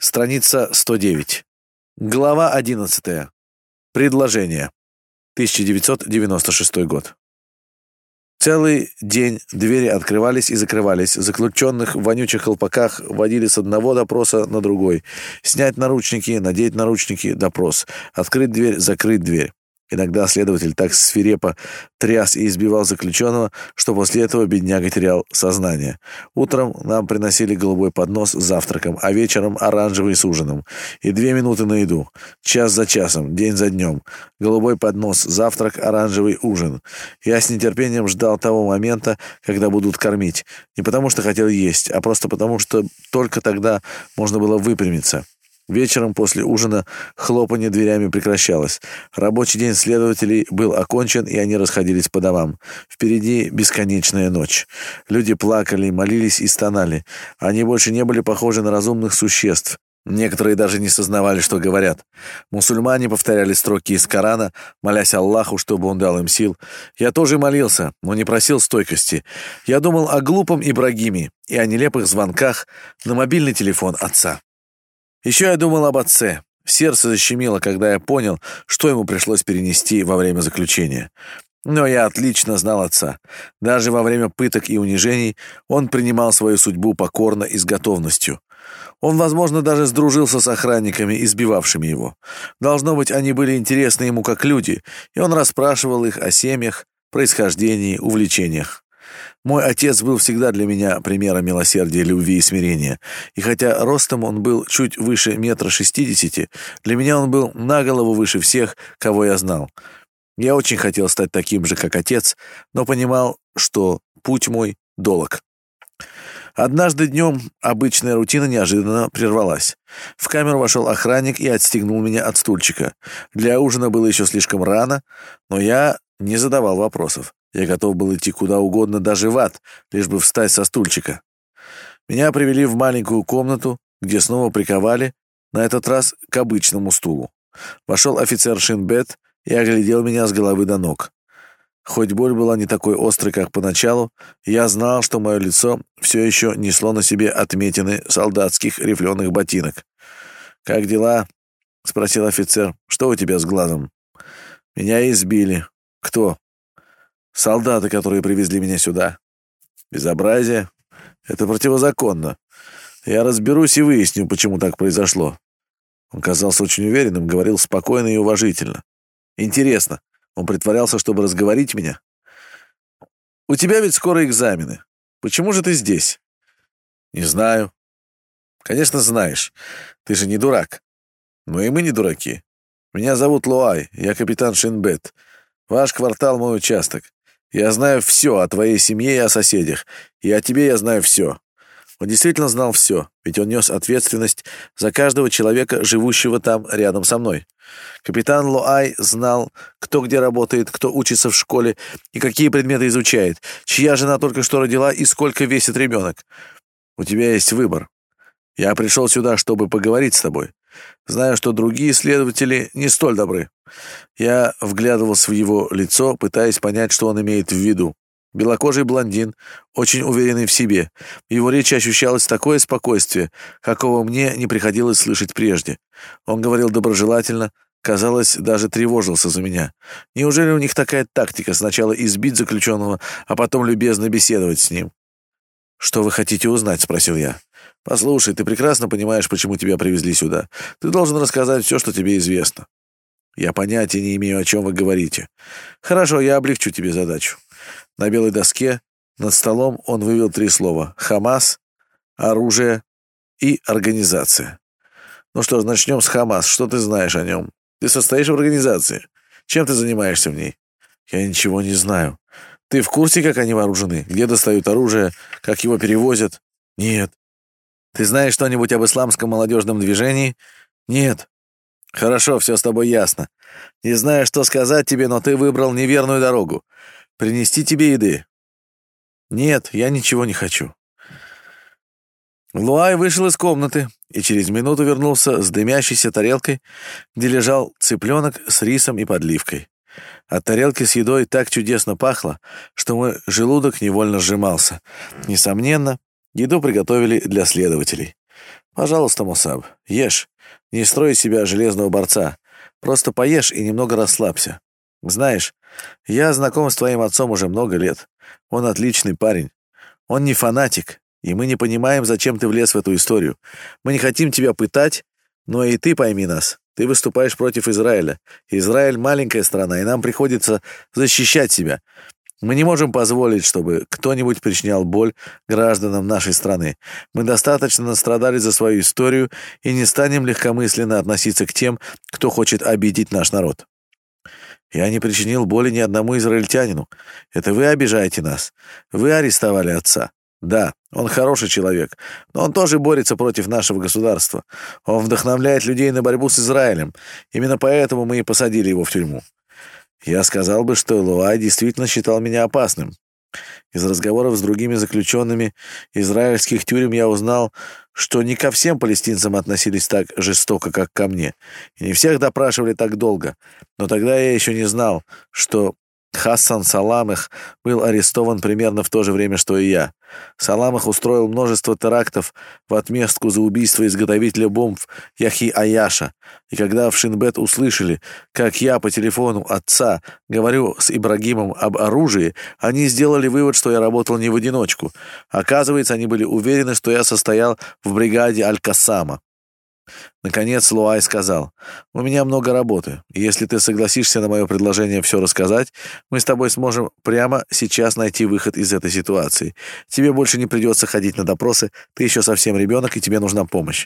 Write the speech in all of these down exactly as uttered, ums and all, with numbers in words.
Страница сто девять. Глава одиннадцатая. Предложение. тысяча девятьсот девяносто шестой год. Целый день двери открывались и закрывались, заключенных в вонючих колпаках водили с одного допроса на другой. Снять наручники, надеть наручники, допрос. Открыть дверь, закрыть дверь. Иногда следователь так свирепо тряс и избивал заключенного, что после этого бедняга терял сознание. Утром нам приносили голубой поднос с завтраком, а вечером оранжевый с ужином. И две минуты на еду. Час за часом, день за днем. Голубой поднос, завтрак, оранжевый ужин. Я с нетерпением ждал того момента, когда будут кормить. Не потому что хотел есть, а просто потому что только тогда можно было выпрямиться. Вечером после ужина хлопанье дверями прекращалось. Рабочий день следователей был окончен, и они расходились по домам. Впереди бесконечная ночь. Люди плакали, молились и стонали. Они больше не были похожи на разумных существ. Некоторые даже не сознавали, что говорят. Мусульмане повторяли строки из Корана, молясь Аллаху, чтобы он дал им сил. Я тоже молился, но не просил стойкости. Я думал о глупом Ибрагиме и о нелепых звонках на мобильный телефон отца. Еще я думал об отце. Сердце защемило, когда я понял, что ему пришлось перенести во время заключения. Но я отлично знал отца. Даже во время пыток и унижений он принимал свою судьбу покорно и с готовностью. Он, возможно, даже сдружился с охранниками, избивавшими его. Должно быть, они были интересны ему как люди, и он расспрашивал их о семьях, происхождении, увлечениях. Мой отец был всегда для меня примером милосердия, любви и смирения. И хотя ростом он был чуть выше метра шестидесяти, для меня он был на голову выше всех, кого я знал. Я очень хотел стать таким же, как отец, но понимал, что путь мой долог. Однажды днем обычная рутина неожиданно прервалась. В камеру вошел охранник и отстегнул меня от стульчика. Для ужина было еще слишком рано, но я не задавал вопросов. Я готов был идти куда угодно, даже в ад, лишь бы встать со стульчика. Меня привели в маленькую комнату, где снова приковали, на этот раз к обычному стулу. Вошел офицер Шинбет и оглядел меня с головы до ног. Хоть боль была не такой острой, как поначалу, я знал, что мое лицо все еще несло на себе отметины солдатских рифленых ботинок. «Как дела?» — спросил офицер. «Что у тебя с глазом?» «Меня избили». «Кто?» «Солдаты, которые привезли меня сюда». «Безобразие. Это противозаконно. Я разберусь и выясню, почему так произошло». Он казался очень уверенным, говорил спокойно и уважительно. «Интересно, он притворялся, чтобы разговорить меня?» «У тебя ведь скоро экзамены. Почему же ты здесь?» «Не знаю». «Конечно, знаешь. Ты же не дурак». «Ну и мы не дураки. Меня зовут Луай, я капитан Шинбет. Ваш квартал — мой участок. Я знаю все о твоей семье и о соседях, и о тебе я знаю все». Он действительно знал все, ведь он нес ответственность за каждого человека, живущего там рядом со мной. Капитан Луай знал, кто где работает, кто учится в школе и какие предметы изучает, чья жена только что родила и сколько весит ребенок. У тебя есть выбор. Я пришел сюда, чтобы поговорить с тобой. Знаю, что другие следователи не столь добры. Я вглядывался в его лицо, пытаясь понять, что он имеет в виду. Белокожий блондин, очень уверенный в себе. В его речи ощущалось такое спокойствие, какого мне не приходилось слышать прежде. Он говорил доброжелательно, казалось, даже тревожился за меня. Неужели у них такая тактика — сначала избить заключенного, а потом любезно беседовать с ним? «Что вы хотите узнать?» — спросил я. «Послушай, ты прекрасно понимаешь, почему тебя привезли сюда. Ты должен рассказать все, что тебе известно». «Я понятия не имею, о чем вы говорите». «Хорошо, я облегчу тебе задачу». На белой доске над столом он вывел три слова: «Хамас», «оружие» и «организация». «Ну что ж, начнем с Хамас. Что ты знаешь о нем? Ты состоишь в организации. Чем ты занимаешься в ней?» «Я ничего не знаю». «Ты в курсе, как они вооружены? Где достают оружие? Как его перевозят?» «Нет». «Ты знаешь что-нибудь об исламском молодежном движении?» «Нет». «Хорошо, все с тобой ясно. Не знаю, что сказать тебе, но ты выбрал неверную дорогу. Принести тебе еды?» «Нет, я ничего не хочу». Луай вышел из комнаты и через минуту вернулся с дымящейся тарелкой, где лежал цыпленок с рисом и подливкой. От тарелки с едой так чудесно пахло, что мой желудок невольно сжимался. Несомненно, еду приготовили для следователей. Пожалуйста, Мусаб, ешь. Не строй из себя железного борца. Просто поешь и немного расслабься. Знаешь, я знаком с твоим отцом уже много лет. Он отличный парень. Он не фанатик, и мы не понимаем, зачем ты влез в эту историю. Мы не хотим тебя пытать, но и ты пойми нас. Ты выступаешь против Израиля. Израиль — маленькая страна, и нам приходится защищать себя. Мы не можем позволить, чтобы кто-нибудь причинял боль гражданам нашей страны. Мы достаточно настрадали за свою историю и не станем легкомысленно относиться к тем, кто хочет обидеть наш народ. Я не причинил боли ни одному израильтянину. Это вы обижаете нас. Вы арестовали отца. Да, он хороший человек, но он тоже борется против нашего государства. Он вдохновляет людей на борьбу с Израилем. Именно поэтому мы и посадили его в тюрьму. Я сказал бы, что Луай действительно считал меня опасным. Из разговоров с другими заключенными израильских тюрем я узнал, что не ко всем палестинцам относились так жестоко, как ко мне. И не всех допрашивали так долго. Но тогда я еще не знал, что Хасан Саламех был арестован примерно в то же время, что и я. Саламех устроил множество терактов в отместку за убийство изготовителя бомб Яхи Аяша. И когда в Шинбет услышали, как я по телефону отца говорю с Ибрагимом об оружии, они сделали вывод, что я работал не в одиночку. Оказывается, они были уверены, что я состоял в бригаде Аль-Кассама. Наконец Луай сказал: «У меня много работы, и если ты согласишься на мое предложение все рассказать, мы с тобой сможем прямо сейчас найти выход из этой ситуации. Тебе больше не придется ходить на допросы, ты еще совсем ребенок, и тебе нужна помощь».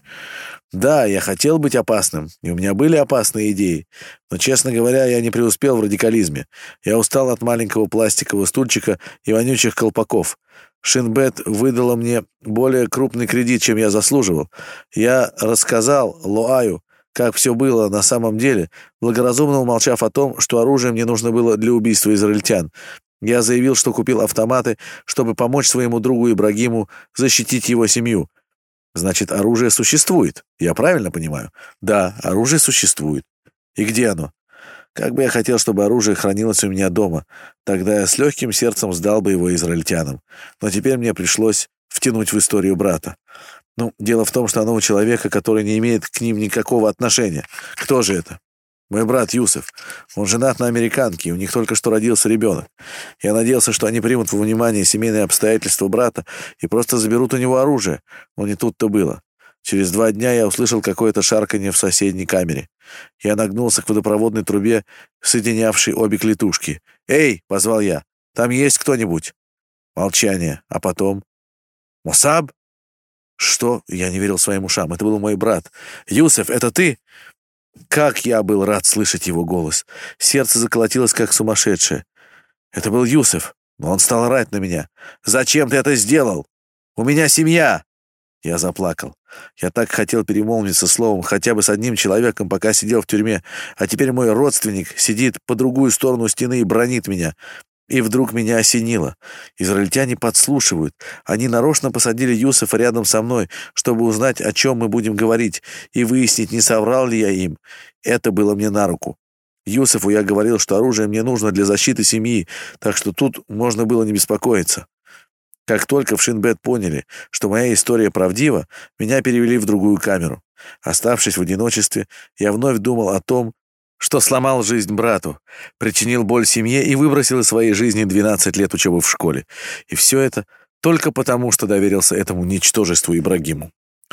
Да, я хотел быть опасным, и у меня были опасные идеи, но, честно говоря, я не преуспел в радикализме. Я устал от маленького пластикового стульчика и вонючих колпаков. Шинбет выдала мне более крупный кредит, чем я заслуживал. Я рассказал Луаю, как все было на самом деле, благоразумно умолчав о том, что оружие мне нужно было для убийства израильтян. Я заявил, что купил автоматы, чтобы помочь своему другу Ибрагиму защитить его семью. Значит, оружие существует. Я правильно понимаю? Да, оружие существует. И где оно? Как бы я хотел, чтобы оружие хранилось у меня дома. Тогда я с легким сердцем сдал бы его израильтянам. Но теперь мне пришлось втянуть в историю брата. Ну, дело в том, что оно у человека, который не имеет к ним никакого отношения. Кто же это? Мой брат Юсеф. Он женат на американке, и у них только что родился ребенок. Я надеялся, что они примут во внимание семейные обстоятельства брата и просто заберут у него оружие. Но не тут-то было. Через два дня я услышал какое-то шарканье в соседней камере. Я нагнулся к водопроводной трубе, соединявшей обе клетушки. «Эй!» — позвал я. «Там есть кто-нибудь?» Молчание. А потом... «Мусаб?» «Что?» — я не верил своим ушам. Это был мой брат. «Юсеф, это ты?» Как я был рад слышать его голос. Сердце заколотилось, как сумасшедшее. Это был Юсеф, но он стал орать на меня. «Зачем ты это сделал? У меня семья!» Я заплакал. Я так хотел перемолвиться словом хотя бы с одним человеком, пока сидел в тюрьме, а теперь мой родственник сидит по другую сторону стены и бранит меня. И вдруг меня осенило. Израильтяне подслушивают. Они нарочно посадили Юсефа рядом со мной, чтобы узнать, о чем мы будем говорить, и выяснить, не соврал ли я им. Это было мне на руку. Юсефу я говорил, что оружие мне нужно для защиты семьи, так что тут можно было не беспокоиться. Как только в Шинбет поняли, что моя история правдива, меня перевели в другую камеру. Оставшись в одиночестве, я вновь думал о том, что сломал жизнь брату, причинил боль семье и выбросил из своей жизни двенадцать лет учебы в школе. И все это только потому, что доверился этому ничтожеству Ибрагиму.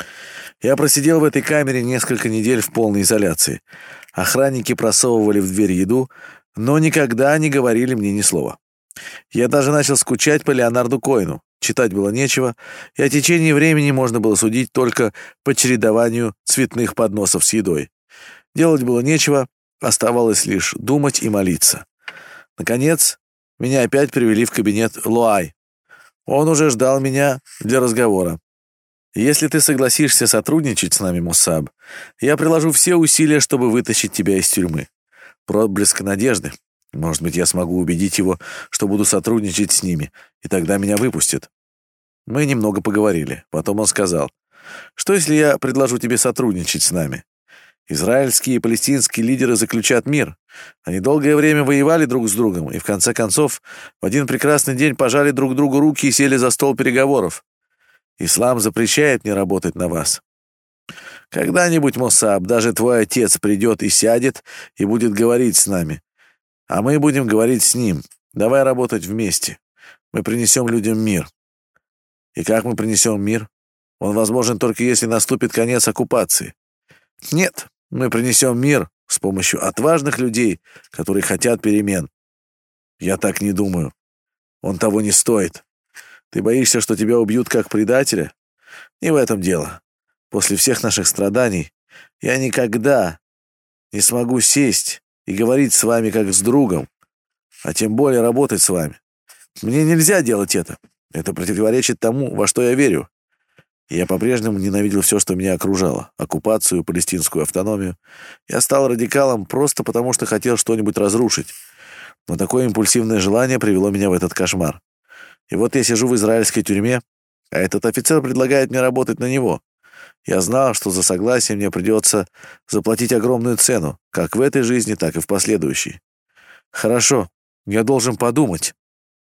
Я просидел в этой камере несколько недель в полной изоляции. Охранники просовывали в дверь еду, но никогда не говорили мне ни слова. Я даже начал скучать по Леонарду Коэну. Читать было нечего, и о течении времени можно было судить только по чередованию цветных подносов с едой. Делать было нечего, оставалось лишь думать и молиться. Наконец, меня опять привели в кабинет Луай. Он уже ждал меня для разговора. «Если ты согласишься сотрудничать с нами, Мусаб, я приложу все усилия, чтобы вытащить тебя из тюрьмы». Проблеск надежды. Может быть, я смогу убедить его, что буду сотрудничать с ними, и тогда меня выпустят. Мы немного поговорили. Потом он сказал: «Что, если я предложу тебе сотрудничать с нами? Израильские и палестинские лидеры заключат мир. Они долгое время воевали друг с другом, и в конце концов в один прекрасный день пожали друг другу руки и сели за стол переговоров. Ислам запрещает мне работать на вас. Когда-нибудь, Мусаб, даже твой отец придет и сядет, и будет говорить с нами. А мы будем говорить с ним. Давай работать вместе. Мы принесем людям мир. И как мы принесем мир? Он возможен только если наступит конец оккупации. Нет, мы принесем мир с помощью отважных людей, которые хотят перемен. Я так не думаю. Он того не стоит. Ты боишься, что тебя убьют как предателя? Не в этом дело. После всех наших страданий я никогда не смогу сесть и говорить с вами как с другом, а тем более работать с вами. Мне нельзя делать это. Это противоречит тому, во что я верю. Я по-прежнему ненавидел все, что меня окружало. Оккупацию, палестинскую автономию. Я стал радикалом просто потому, что хотел что-нибудь разрушить. Но такое импульсивное желание привело меня в этот кошмар. И вот я сижу в израильской тюрьме, а этот офицер предлагает мне работать на него. Я знал, что за согласие мне придется заплатить огромную цену, как в этой жизни, так и в последующей. «Хорошо, я должен подумать»,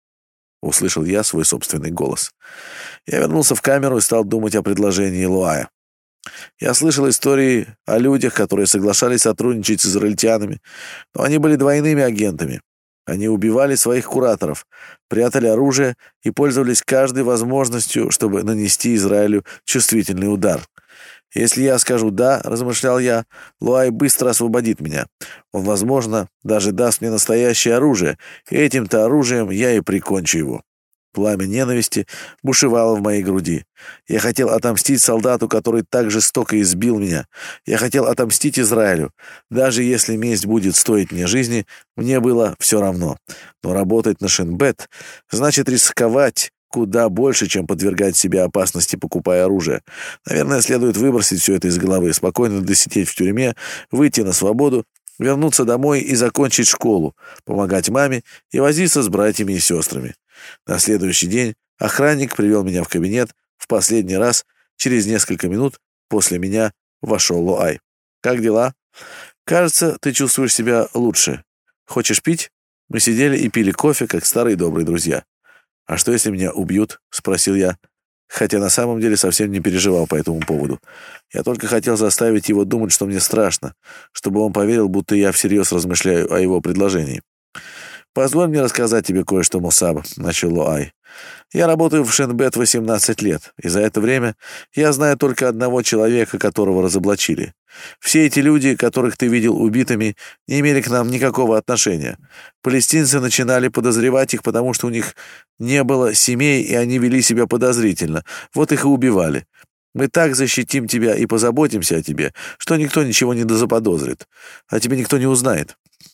— услышал я свой собственный голос. Я вернулся в камеру и стал думать о предложении Луая. Я слышал истории о людях, которые соглашались сотрудничать с израильтянами, но они были двойными агентами. Они убивали своих кураторов, прятали оружие и пользовались каждой возможностью, чтобы нанести Израилю чувствительный удар. Если я скажу «да», — размышлял я, Луай быстро освободит меня. Он, возможно, даже даст мне настоящее оружие, и этим-то оружием я и прикончу его. Пламя ненависти бушевало в моей груди. Я хотел отомстить солдату, который так жестоко избил меня. Я хотел отомстить Израилю. Даже если месть будет стоить мне жизни, мне было все равно. Но работать на Шин Бет значит рисковать куда больше, чем подвергать себя опасности, покупая оружие. Наверное, следует выбросить все это из головы, спокойно досидеть в тюрьме, выйти на свободу, вернуться домой и закончить школу, помогать маме и возиться с братьями и сестрами. На следующий день охранник привел меня в кабинет. В последний раз, через несколько минут, после меня вошел Луай. «Как дела? Кажется, ты чувствуешь себя лучше. Хочешь пить?» Мы сидели и пили кофе, как старые добрые друзья. «А что, если меня убьют?» — спросил я, хотя на самом деле совсем не переживал по этому поводу. Я только хотел заставить его думать, что мне страшно, чтобы он поверил, будто я всерьез размышляю о его предложении. «Позволь мне рассказать тебе кое-что, Мусаб», — начал Луай. «Я работаю в Шин Бет восемнадцать лет, и за это время я знаю только одного человека, которого разоблачили. Все эти люди, которых ты видел убитыми, не имели к нам никакого отношения. Палестинцы начинали подозревать их, потому что у них не было семей, и они вели себя подозрительно. Вот их и убивали. Мы так защитим тебя и позаботимся о тебе, что никто ничего не дозаподозрит, а тебе никто не узнает».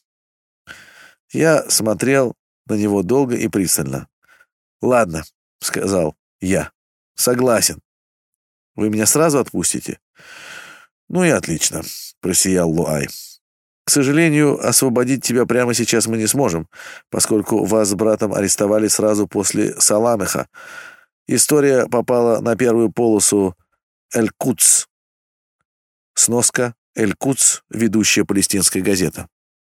Я смотрел на него долго и пристально. «Ладно», — сказал я, — «согласен. Вы меня сразу отпустите?» «Ну и отлично», — просиял Луай. «К сожалению, освободить тебя прямо сейчас мы не сможем, поскольку вас с братом арестовали сразу после Саламеха. История попала на первую полосу «Эль-Кудс». Сноска «Эль-Кудс», ведущая палестинская газета.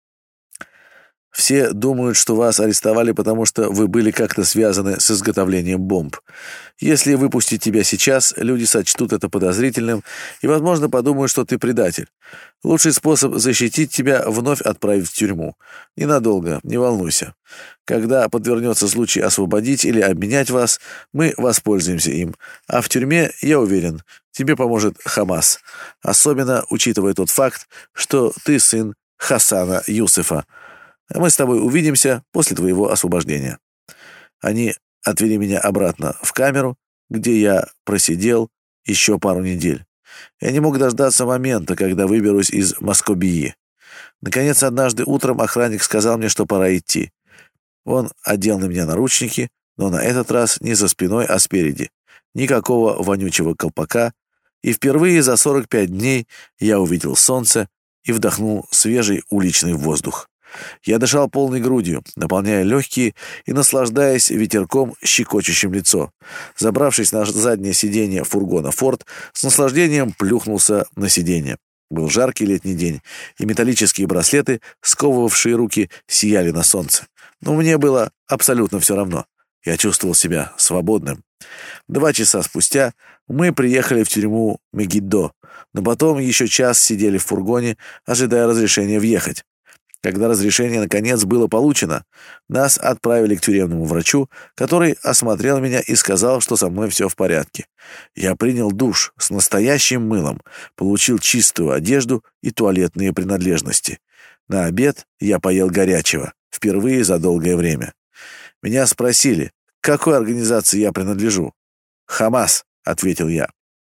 Все думают, что вас арестовали, потому что вы были как-то связаны с изготовлением бомб. Если выпустить тебя сейчас, люди сочтут это подозрительным и, возможно, подумают, что ты предатель. Лучший способ защитить тебя — вновь отправить в тюрьму. Ненадолго, не волнуйся. Когда подвернется случай освободить или обменять вас, мы воспользуемся им. А в тюрьме, я уверен, тебе поможет Хамас. Особенно учитывая тот факт, что ты сын Хасана Юсефа. Мы с тобой увидимся после твоего освобождения». Они отвели меня обратно в камеру, где я просидел еще пару недель. Я не мог дождаться момента, когда выберусь из Москобии. Наконец, однажды утром охранник сказал мне, что пора идти. Он одел на меня наручники, но на этот раз не за спиной, а спереди. Никакого вонючего колпака, и впервые за сорок пять дней я увидел солнце и вдохнул свежий уличный воздух. Я дышал полной грудью, наполняя легкие и наслаждаясь ветерком, щекочущим лицо. Забравшись на заднее сиденье фургона «Форд», с наслаждением плюхнулся на сиденье. Был жаркий летний день, и металлические браслеты, сковывавшие руки, сияли на солнце. Но мне было абсолютно все равно. Я чувствовал себя свободным. Два часа спустя мы приехали в тюрьму Мегиддо, Но потом еще час сидели в фургоне, ожидая разрешения въехать. Когда разрешение, наконец, было получено, нас отправили к тюремному врачу, который осмотрел меня и сказал, что со мной все в порядке. Я принял душ с настоящим мылом, получил чистую одежду и туалетные принадлежности. На обед я поел горячего, впервые за долгое время. Меня спросили, к какой организации я принадлежу. «Хамас», — ответил я.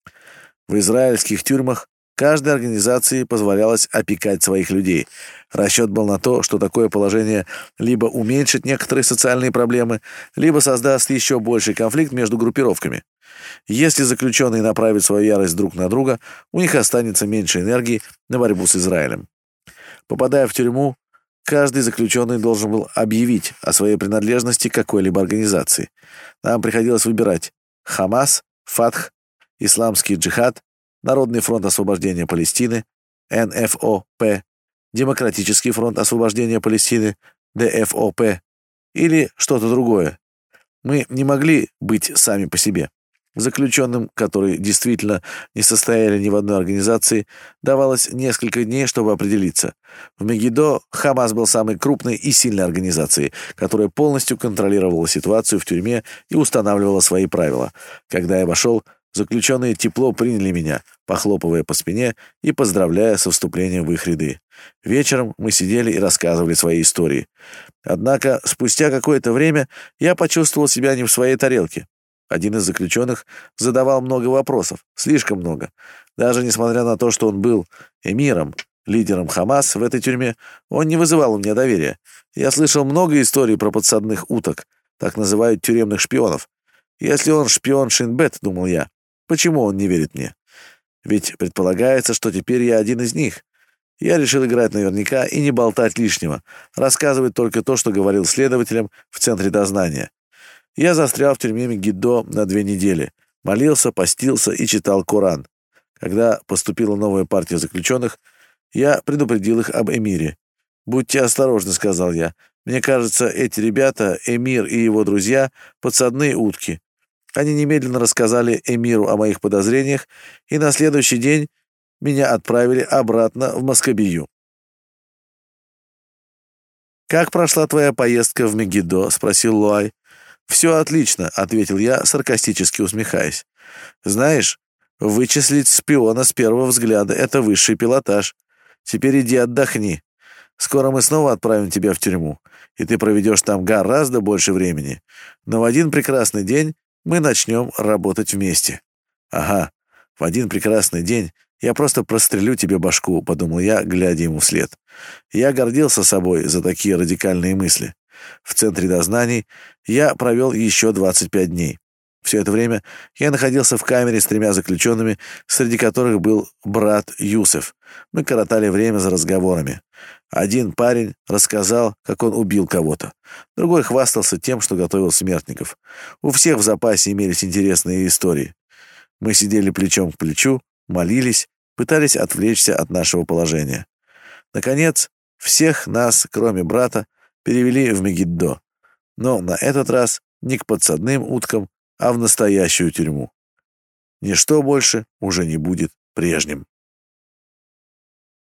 В израильских тюрьмах каждой организации позволялось опекать своих людей. Расчет был на то, что такое положение либо уменьшит некоторые социальные проблемы, либо создаст еще больший конфликт между группировками. Если заключенные направят свою ярость друг на друга, у них останется меньше энергии на борьбу с Израилем. Попадая в тюрьму, каждый заключенный должен был объявить о своей принадлежности к какой-либо организации. Нам приходилось выбирать Хамас, Фатх, Исламский джихад, Народный фронт освобождения Палестины, эн эф о пэ, Демократический фронт освобождения Палестины, дэ эф о пэ, или что-то другое. Мы не могли быть сами по себе. Заключенным, которые действительно не состояли ни в одной организации, давалось несколько дней, чтобы определиться. В Мегиддо Хамас был самой крупной и сильной организацией, которая полностью контролировала ситуацию в тюрьме и устанавливала свои правила. Когда я вошел, заключенные тепло приняли меня, похлопывая по спине и поздравляя со вступлением в их ряды. Вечером мы сидели и рассказывали свои истории. Однако спустя какое-то время я почувствовал себя не в своей тарелке. Один из заключенных задавал много вопросов, слишком много. Даже несмотря на то, что он был эмиром, лидером Хамас в этой тюрьме, он не вызывал у меня доверия. Я слышал много историй про подсадных уток, так называют тюремных шпионов. Если он шпион Шин-бет, думал я, почему он не верит мне? Ведь предполагается, что теперь я один из них. Я решил играть наверняка и не болтать лишнего, рассказывать только то, что говорил следователям в центре дознания. Я застрял в тюрьме Мегиддо на две недели, молился, постился и читал Коран. Когда поступила новая партия заключенных, я предупредил их об эмире. «Будьте осторожны», — сказал я. «Мне кажется, эти ребята, эмир и его друзья, подсадные утки». Они немедленно рассказали эмиру о моих подозрениях, и на следующий день меня отправили обратно в Маскабию. «Как прошла твоя поездка в Мегиддо?» — спросил Луай. «Все отлично», — ответил я, саркастически усмехаясь. «Знаешь, вычислить шпиона с первого взгляда — это высший пилотаж. Теперь иди отдохни. Скоро мы снова отправим тебя в тюрьму, и ты проведешь там гораздо больше времени. Но в один прекрасный день мы начнем работать вместе». «Ага, в один прекрасный день я просто прострелю тебе башку», — подумал я, глядя ему вслед. Я гордился собой за такие радикальные мысли. В центре дознаний я провел еще двадцать пять дней. Все это время я находился в камере с тремя заключенными, среди которых был брат Юсеф. Мы коротали время за разговорами. Один парень рассказал, как он убил кого-то. Другой хвастался тем, что готовил смертников. У всех в запасе имелись интересные истории. Мы сидели плечом к плечу, молились, пытались отвлечься от нашего положения. Наконец, всех нас, кроме брата, перевели в Мегиддо. Но на этот раз не к подсадным уткам, а в настоящую тюрьму. Ничто больше уже не будет прежним.